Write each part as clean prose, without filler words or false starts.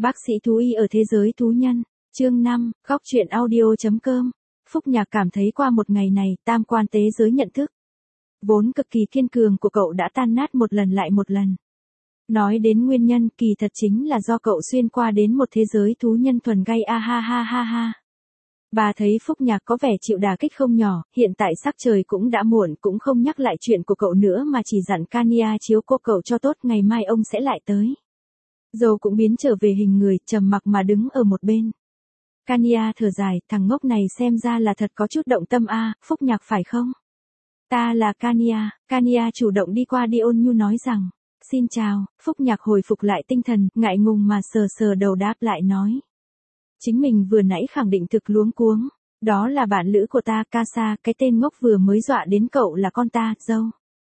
Bác sĩ thú y ở thế giới thú nhân. Chương 5, góc truyện audio.com. Phúc Nhạc cảm thấy qua một ngày này, tam quan tế giới nhận thức vốn cực kỳ kiên cường của cậu đã tan nát một lần lại một lần. Nói đến nguyên nhân, kỳ thật chính là do cậu xuyên qua đến một thế giới thú nhân thuần gay a ha ha ha ha. Bà thấy Phúc Nhạc có vẻ chịu đả kích không nhỏ, hiện tại sắc trời cũng đã muộn, cũng không nhắc lại chuyện của cậu nữa mà chỉ dặn Kania chiếu cố cậu cho tốt, ngày mai ông sẽ lại tới. Dâu cũng biến trở về hình người, trầm mặc mà đứng ở một bên. Kania thở dài, thằng ngốc này xem ra là thật có chút động tâm a, Phúc Nhạc phải không? Ta là Kania. Kania chủ động đi qua đi ôn nhu nói rằng, xin chào. Phúc Nhạc hồi phục lại tinh thần, ngại ngùng mà sờ sờ đầu đáp lại nói. Chính mình vừa nãy khẳng định thực luống cuống. Đó là bạn lữ của ta, Casa, cái tên ngốc vừa mới dọa đến cậu là con ta, dâu.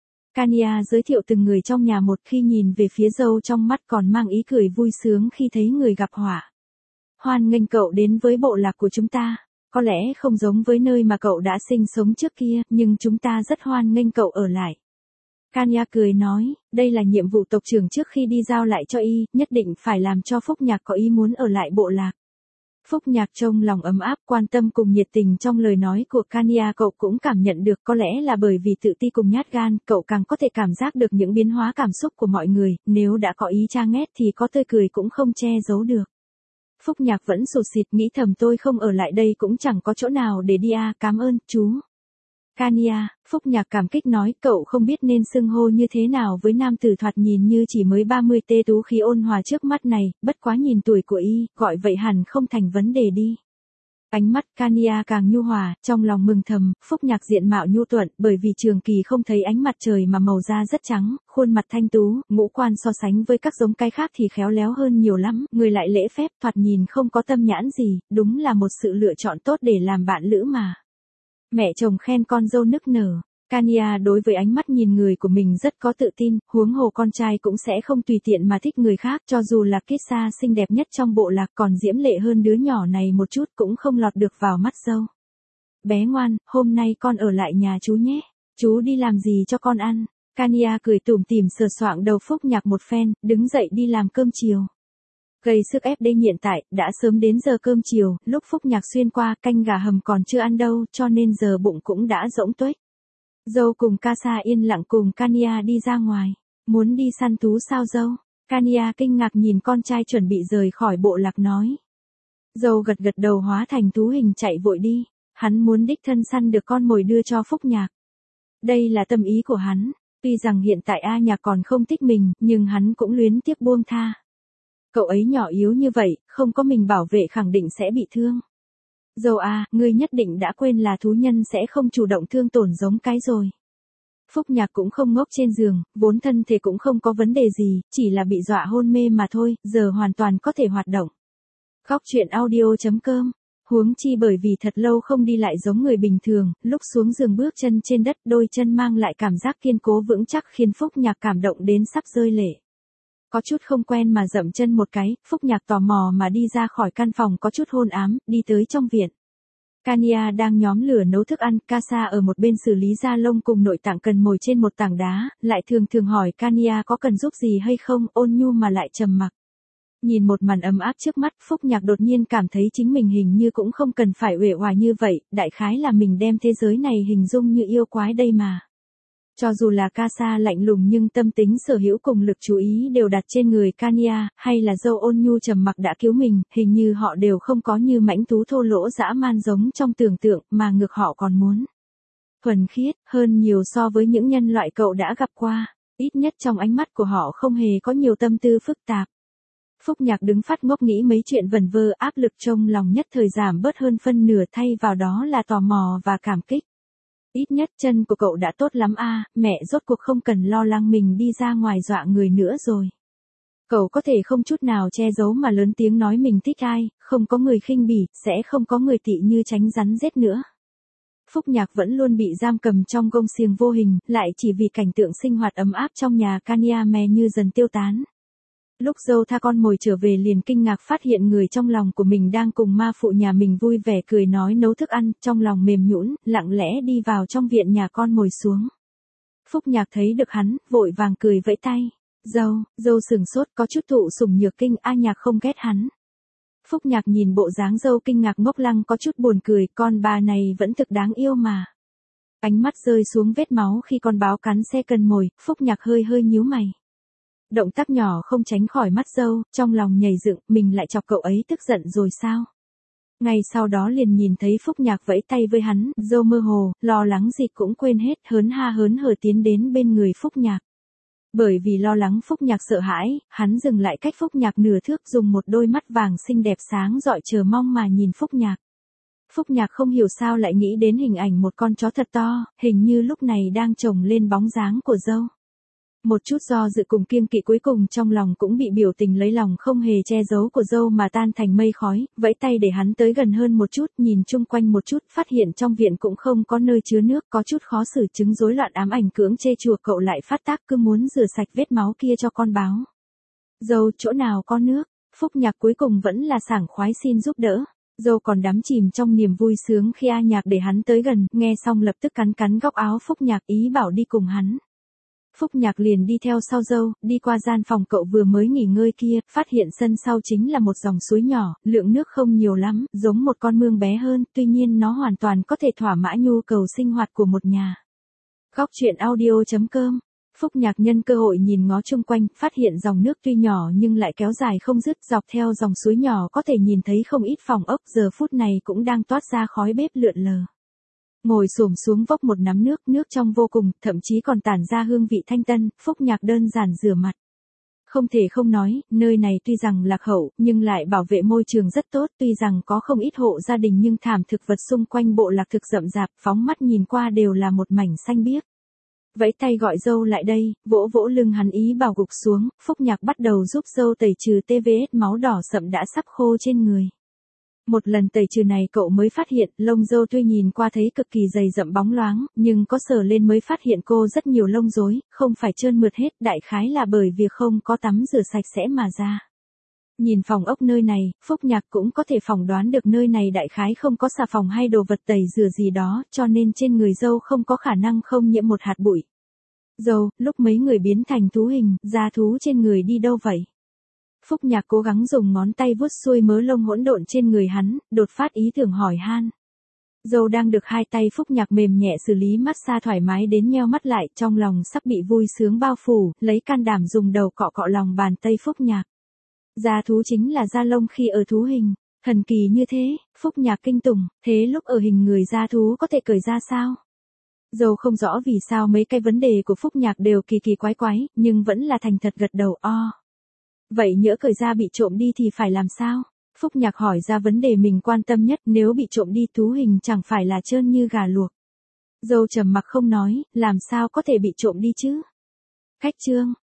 Kania giới thiệu từng người trong nhà một, khi nhìn về phía dâu trong mắt còn mang ý cười vui sướng khi thấy người gặp họa. Hoan nghênh cậu đến với bộ lạc của chúng ta. Có lẽ không giống với nơi mà cậu đã sinh sống trước kia, nhưng chúng ta rất hoan nghênh cậu ở lại. Kania cười nói, đây là nhiệm vụ tộc trưởng trước khi đi giao lại cho y, nhất định phải làm cho Phúc Nhạc có ý muốn ở lại bộ lạc. Phúc Nhạc trong lòng ấm áp, quan tâm cùng nhiệt tình trong lời nói của Kania cậu cũng cảm nhận được, có lẽ là bởi vì tự ti cùng nhát gan, cậu càng có thể cảm giác được những biến hóa cảm xúc của mọi người, nếu đã có ý tra ghét thì có tươi cười cũng không che giấu được. Phúc Nhạc vẫn sụt sịt nghĩ thầm tôi không ở lại đây cũng chẳng có chỗ nào để đi à, cảm ơn, chú. Kania, Phúc Nhạc cảm kích nói, cậu không biết nên xưng hô như thế nào với nam tử thoạt nhìn như chỉ mới 30 tê tú khí ôn hòa trước mắt này, bất quá nhìn tuổi của y, gọi vậy hẳn không thành vấn đề đi. Ánh mắt Kania càng nhu hòa, trong lòng mừng thầm, Phúc Nhạc diện mạo nhu thuận, bởi vì trường kỳ không thấy ánh mặt trời mà màu da rất trắng, khuôn mặt thanh tú, ngũ quan so sánh với các giống cái khác thì khéo léo hơn nhiều lắm, người lại lễ phép, thoạt nhìn không có tâm nhãn gì, đúng là một sự lựa chọn tốt để làm bạn lữ mà. Mẹ chồng khen con dâu nức nở. Kania đối với ánh mắt nhìn người của mình rất có tự tin, huống hồ con trai cũng sẽ không tùy tiện mà thích người khác, cho dù là Kissa xinh đẹp nhất trong bộ lạc còn diễm lệ hơn đứa nhỏ này một chút cũng không lọt được vào mắt dâu. Bé ngoan, hôm nay con ở lại nhà chú nhé, chú đi làm gì cho con ăn? Kania cười tủm tỉm sờ soạng đầu Phúc Nhạc một phen, đứng dậy đi làm cơm chiều. Gây sức ép đây hiện tại, đã sớm đến giờ cơm chiều, lúc Phúc Nhạc xuyên qua, canh gà hầm còn chưa ăn đâu, cho nên giờ bụng cũng đã rỗng tuếch. Dâu cùng Casa yên lặng cùng Kania đi ra ngoài. Muốn đi săn thú sao dâu? Kania kinh ngạc nhìn con trai chuẩn bị rời khỏi bộ lạc nói. Dâu gật gật đầu hóa thành thú hình chạy vội đi. Hắn muốn đích thân săn được con mồi đưa cho Phúc Nhạc. Đây là tâm ý của hắn. Tuy rằng hiện tại A Nhạc còn không thích mình, nhưng hắn cũng luyến tiếc buông tha. Cậu ấy nhỏ yếu như vậy, không có mình bảo vệ khẳng định sẽ bị thương. Dâu à, ngươi nhất định đã quên là thú nhân sẽ không chủ động thương tổn giống cái rồi. Phúc Nhạc cũng không ngốc trên giường, vốn thân thể cũng không có vấn đề gì, chỉ là bị dọa hôn mê mà thôi, giờ hoàn toàn có thể hoạt động. Góc truyện audio.com. Huống chi bởi vì thật lâu không đi lại giống người bình thường, lúc xuống giường bước chân trên đất, đôi chân mang lại cảm giác kiên cố vững chắc khiến Phúc Nhạc cảm động đến sắp rơi lệ. Có chút không quen mà dậm chân một cái, Phúc Nhạc tò mò mà đi ra khỏi căn phòng có chút hôn ám, đi tới trong viện. Kania đang nhóm lửa nấu thức ăn, Casa ở một bên xử lý da lông cùng nội tạng cần mồi trên một tảng đá, lại thường hỏi Kania có cần giúp gì hay không, ôn nhu mà lại trầm mặc. Nhìn một màn ấm áp trước mắt, Phúc Nhạc đột nhiên cảm thấy chính mình hình như cũng không cần phải uể oải như vậy, đại khái là mình đem thế giới này hình dung như yêu quái đây mà. Cho dù là Casa lạnh lùng nhưng tâm tính sở hữu cùng lực chú ý đều đặt trên người Kania, hay là dâu ôn nhu trầm mặc đã cứu mình, hình như họ đều không có như mãnh thú thô lỗ dã man giống trong tưởng tượng, mà ngược họ còn muốn thuần khiết hơn nhiều so với những nhân loại cậu đã gặp qua, ít nhất trong ánh mắt của họ không hề có nhiều tâm tư phức tạp. Phúc Nhạc đứng phát ngốc nghĩ mấy chuyện vẩn vơ, áp lực trong lòng nhất thời giảm bớt hơn phân nửa, thay vào đó là tò mò và cảm kích. Ít nhất chân của cậu đã tốt lắm a, mẹ rốt cuộc không cần lo lắng mình đi ra ngoài dọa người nữa rồi. Cậu có thể không chút nào che giấu mà lớn tiếng nói mình thích ai, không có người khinh bỉ, sẽ không có người tị như tránh rắn rết nữa. Phúc Nhạc vẫn luôn bị giam cầm trong gông xiềng vô hình, lại chỉ vì cảnh tượng sinh hoạt ấm áp trong nhà Kania mè như dần tiêu tán. Lúc dâu tha con mồi trở về liền kinh ngạc phát hiện người trong lòng của mình đang cùng ma phụ nhà mình vui vẻ cười nói nấu thức ăn, trong lòng mềm nhũn, lặng lẽ đi vào trong viện nhà con mồi xuống. Phúc Nhạc thấy được hắn, vội vàng cười vẫy tay. Dâu sừng sốt có chút thụ sủng nhược kinh, A Nhạc không ghét hắn. Phúc Nhạc nhìn bộ dáng dâu kinh ngạc ngốc lăng có chút buồn cười, con bà này vẫn thực đáng yêu mà. Ánh mắt rơi xuống vết máu khi con báo cắn xe cần mồi, Phúc Nhạc hơi hơi nhíu mày. Động tác nhỏ không tránh khỏi mắt dâu, trong lòng nhảy dựng, mình lại chọc cậu ấy tức giận rồi sao? Ngay sau đó liền nhìn thấy Phúc Nhạc vẫy tay với hắn, dâu mơ hồ, lo lắng gì cũng quên hết, hớn hở tiến đến bên người Phúc Nhạc. Bởi vì lo lắng Phúc Nhạc sợ hãi, hắn dừng lại cách Phúc Nhạc nửa thước, dùng một đôi mắt vàng xinh đẹp sáng rọi chờ mong mà nhìn Phúc Nhạc. Phúc Nhạc không hiểu sao lại nghĩ đến hình ảnh một con chó thật to, hình như lúc này đang chồng lên bóng dáng của dâu. Một chút do dự cùng kiêng kỵ cuối cùng trong lòng cũng bị biểu tình lấy lòng không hề che giấu của dâu mà tan thành mây khói, vẫy tay để hắn tới gần hơn một chút, nhìn chung quanh một chút, phát hiện trong viện cũng không có nơi chứa nước, có chút khó xử, chứng rối loạn ám ảnh cưỡng chê chùa cậu lại phát tác, cứ muốn rửa sạch vết máu kia cho con báo. Dâu, chỗ nào có nước? Phúc Nhạc cuối cùng vẫn là sảng khoái xin giúp đỡ. Dâu còn đắm chìm trong niềm vui sướng khi A Nhạc để hắn tới gần, nghe xong lập tức cắn góc áo Phúc Nhạc, ý bảo đi cùng hắn. Phúc Nhạc liền đi theo sau dâu, đi qua gian phòng cậu vừa mới nghỉ ngơi kia, phát hiện sân sau chính là một dòng suối nhỏ, lượng nước không nhiều lắm, giống một con mương bé hơn, tuy nhiên nó hoàn toàn có thể thỏa mãn nhu cầu sinh hoạt của một nhà. Góc truyện audio.com. Phúc Nhạc nhân cơ hội nhìn ngó chung quanh, phát hiện dòng nước tuy nhỏ nhưng lại kéo dài không dứt, dọc theo dòng suối nhỏ có thể nhìn thấy không ít phòng ốc, giờ phút này cũng đang toát ra khói bếp lượn lờ. Ngồi xổm xuống vốc một nắm nước trong vô cùng, thậm chí còn tản ra hương vị thanh tân, Phúc Nhạc đơn giản rửa mặt. Không thể không nói, nơi này tuy rằng lạc hậu, nhưng lại bảo vệ môi trường rất tốt, tuy rằng có không ít hộ gia đình nhưng thảm thực vật xung quanh bộ lạc thực rậm rạp, phóng mắt nhìn qua đều là một mảnh xanh biếc. Vẫy tay gọi dâu lại đây, vỗ lưng hắn ý bảo gục xuống, Phúc Nhạc bắt đầu giúp dâu tẩy trừ TVS máu đỏ sậm đã sắp khô trên người. Một lần tẩy trừ này cậu mới phát hiện, lông dâu tuy nhìn qua thấy cực kỳ dày rậm bóng loáng, nhưng có sờ lên mới phát hiện cô rất nhiều lông rối, không phải trơn mượt hết, đại khái là bởi việc không có tắm rửa sạch sẽ mà ra. Nhìn phòng ốc nơi này, Phúc Nhạc cũng có thể phỏng đoán được nơi này đại khái không có xà phòng hay đồ vật tẩy rửa gì đó, cho nên trên người dâu không có khả năng không nhiễm một hạt bụi. Dâu, lúc mấy người biến thành thú hình, da thú trên người đi đâu vậy? Phúc Nhạc cố gắng dùng ngón tay vuốt xuôi mớ lông hỗn độn trên người hắn, đột phát ý tưởng hỏi han. Dâu đang được hai tay Phúc Nhạc mềm nhẹ xử lý massage thoải mái đến nheo mắt lại, trong lòng sắp bị vui sướng bao phủ, lấy can đảm dùng đầu cọ lòng bàn tay Phúc Nhạc. Da thú chính là da lông khi ở thú hình, thần kỳ như thế, Phúc Nhạc kinh tủng, thế lúc ở hình người da thú có thể cởi ra sao? Dâu không rõ vì sao mấy cái vấn đề của Phúc Nhạc đều kỳ quái, nhưng vẫn là thành thật gật đầu o. Vậy nhỡ cởi ra bị trộm đi thì phải làm sao? Phúc Nhạc hỏi ra vấn đề mình quan tâm nhất, nếu bị trộm đi thú hình chẳng phải là trơn như gà luộc. Dâu trầm mặc không nói, làm sao có thể bị trộm đi chứ? Khách trương,